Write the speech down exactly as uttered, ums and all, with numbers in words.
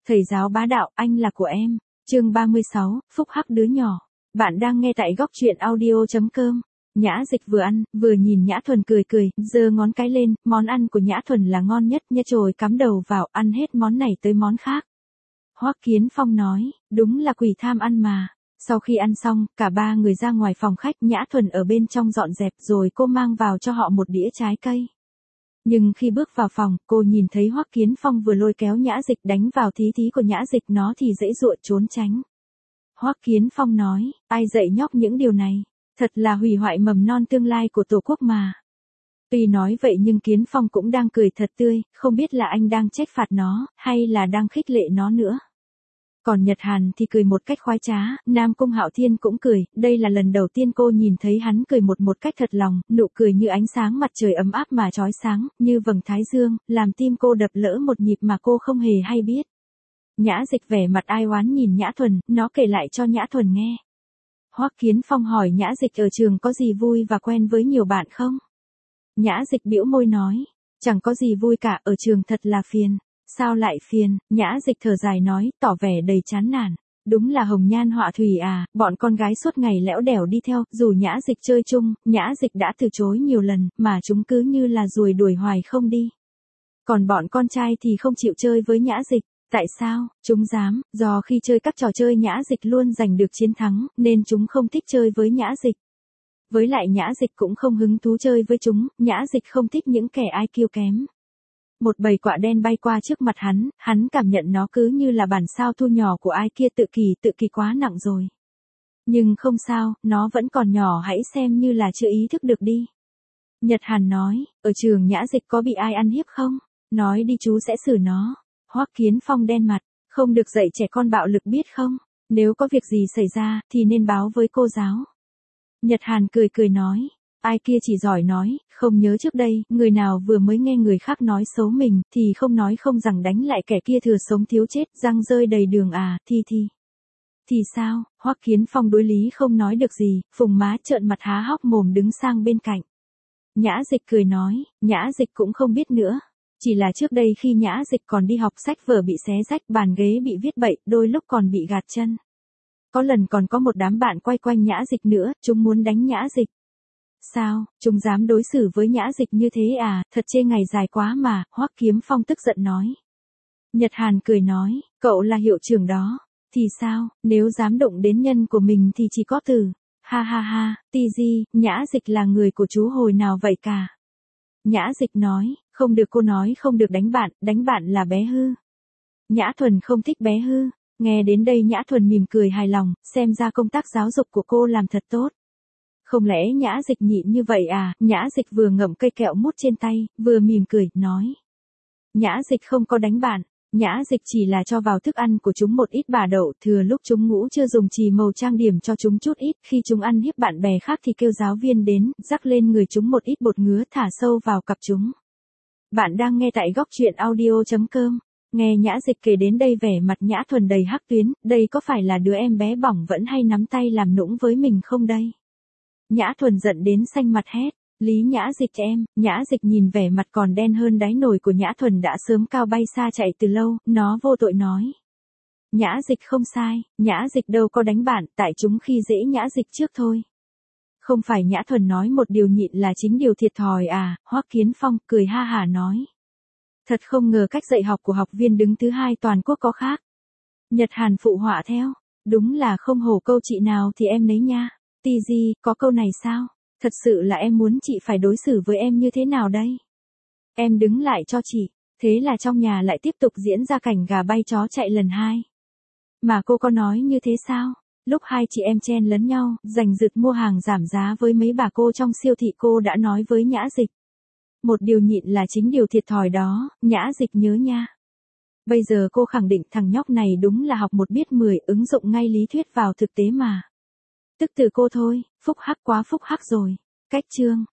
Thầy giáo bá đạo, anh là của em. Chương ba mươi sáu, phúc hắc đứa nhỏ. Bạn đang nghe tại góc truyện audio chấm com. Nhã Dịch vừa ăn, vừa nhìn Nhã Thuần cười cười, giơ ngón cái lên, món ăn của Nhã Thuần là ngon nhất, nha chồi cắm đầu vào, ăn hết món này tới món khác. Hoắc Kiến Phong nói, đúng là quỷ tham ăn mà. Sau khi ăn xong, cả ba người ra ngoài phòng khách, Nhã Thuần ở bên trong dọn dẹp rồi cô mang vào cho họ một đĩa trái cây. Nhưng khi bước vào phòng, cô nhìn thấy Hoắc Kiến Phong vừa lôi kéo Nhã Dịch đánh vào thí thí của Nhã Dịch, nó thì dễ dụa trốn tránh. Hoắc Kiến Phong nói, ai dạy nhóc những điều này, thật là hủy hoại mầm non tương lai của Tổ quốc mà. Tuy nói vậy nhưng Kiến Phong cũng đang cười thật tươi, không biết là anh đang trách phạt nó, hay là đang khích lệ nó nữa. Còn Nhật Hàn thì cười một cách khoái trá, Nam Cung Hạo Thiên cũng cười, đây là lần đầu tiên cô nhìn thấy hắn cười một một cách thật lòng, nụ cười như ánh sáng mặt trời ấm áp mà chói sáng, như vầng thái dương, làm tim cô đập lỡ một nhịp mà cô không hề hay biết. Nhã Dịch vẻ mặt ai oán nhìn Nhã Thuần, nó kể lại cho Nhã Thuần nghe. Hoắc Kiến Phong hỏi Nhã Dịch ở trường có gì vui và quen với nhiều bạn không? Nhã Dịch bĩu môi nói, chẳng có gì vui cả, ở trường thật là phiền. Sao lại phiền? Nhã Dịch thở dài nói, tỏ vẻ đầy chán nản. Đúng là hồng nhan họa thủy à, bọn con gái suốt ngày lẽo đẻo đi theo, dù Nhã Dịch chơi chung, Nhã Dịch đã từ chối nhiều lần, mà chúng cứ như là ruồi đuổi hoài không đi. Còn bọn con trai thì không chịu chơi với Nhã Dịch. Tại sao? Chúng dám, do khi chơi các trò chơi Nhã Dịch luôn giành được chiến thắng, nên chúng không thích chơi với Nhã Dịch. Với lại Nhã Dịch cũng không hứng thú chơi với chúng, Nhã Dịch không thích những kẻ i kiu kém. Một bầy quạ đen bay qua trước mặt hắn, hắn cảm nhận nó cứ như là bản sao thu nhỏ của ai kia, tự kỳ tự kỳ quá nặng rồi. Nhưng không sao, nó vẫn còn nhỏ, hãy xem như là chưa ý thức được đi. Nhật Hàn nói, ở trường Nhã Dịch có bị ai ăn hiếp không? Nói đi chú sẽ xử nó. Hoắc Kiến Phong đen mặt, không được dạy trẻ con bạo lực biết không? Nếu có việc gì xảy ra, thì nên báo với cô giáo. Nhật Hàn cười cười nói. Ai kia chỉ giỏi nói, không nhớ trước đây, người nào vừa mới nghe người khác nói xấu mình, thì không nói không rằng đánh lại kẻ kia thừa sống thiếu chết, răng rơi đầy đường à, thì thì. Thì sao? Hoắc Kiến Phong đối lý không nói được gì, phùng má trợn mặt há hốc mồm đứng sang bên cạnh. Nhã Dịch cười nói, Nhã Dịch cũng không biết nữa. Chỉ là trước đây khi Nhã Dịch còn đi học, sách vở bị xé rách, bàn ghế bị viết bậy, đôi lúc còn bị gạt chân. Có lần còn có một đám bạn quay quanh Nhã Dịch nữa, chúng muốn đánh Nhã Dịch. Sao, chúng dám đối xử với Nhã Dịch như thế à, thật chê ngày dài quá mà, Hoắc Kiến Phong tức giận nói. Nhật Hàn cười nói, cậu là hiệu trưởng đó, thì sao, nếu dám động đến nhân của mình thì chỉ có từ, ha ha ha, ti di, Nhã Dịch là người của chú hồi nào vậy cả. Nhã Dịch nói, không được, cô nói không được đánh bạn, đánh bạn là bé hư. Nhã Thuần không thích bé hư, nghe đến đây Nhã Thuần mỉm cười hài lòng, xem ra công tác giáo dục của cô làm thật tốt. Không lẽ Nhã Dịch nhịn như vậy à? Nhã Dịch vừa ngậm cây kẹo mút trên tay, vừa mỉm cười, nói. Nhã Dịch không có đánh bạn, Nhã Dịch chỉ là cho vào thức ăn của chúng một ít bả đậu, thừa lúc chúng ngủ chưa dùng chì màu trang điểm cho chúng chút ít, khi chúng ăn hiếp bạn bè khác thì kêu giáo viên đến, rắc lên người chúng một ít bột ngứa thả sâu vào cặp chúng. Bạn đang nghe tại góc truyện audio chấm com. Nghe Nhã Dịch kể đến đây vẻ mặt Nhã Thuần đầy hắc tuyến, đây có phải là đứa em bé bỏng vẫn hay nắm tay làm nũng với mình không đây? Nhã Thuần giận đến xanh mặt hét, Lý Nhã Dịch em, Nhã Dịch nhìn vẻ mặt còn đen hơn đáy nồi của Nhã Thuần đã sớm cao bay xa chạy từ lâu, nó vô tội nói. Nhã Dịch không sai, Nhã Dịch đâu có đánh bạn, tại chúng khi dễ Nhã Dịch trước thôi. Không phải, Nhã Thuần nói một điều nhịn là chính điều thiệt thòi à, Hoắc Kiến Phong cười ha hả nói. Thật không ngờ cách dạy học của học viên đứng thứ hai toàn quốc có khác. Nhật Hàn phụ họa theo, đúng là không hổ câu chị nào thì em nấy nha. Ti di, có câu này sao? Thật sự là em muốn chị phải đối xử với em như thế nào đây? Em đứng lại cho chị. Thế là trong nhà lại tiếp tục diễn ra cảnh gà bay chó chạy lần hai. Mà cô có nói như thế sao? Lúc hai chị em chen lấn nhau, giành giật mua hàng giảm giá với mấy bà cô trong siêu thị, cô đã nói với Nhã Dịch. Một điều nhịn là chính điều thiệt thòi đó, Nhã Dịch nhớ nha. Bây giờ cô khẳng định thằng nhóc này đúng là học một biết mười, ứng dụng ngay lý thuyết vào thực tế mà. Tức từ cô thôi, phúc hắc quá phúc hắc rồi. Cách chương.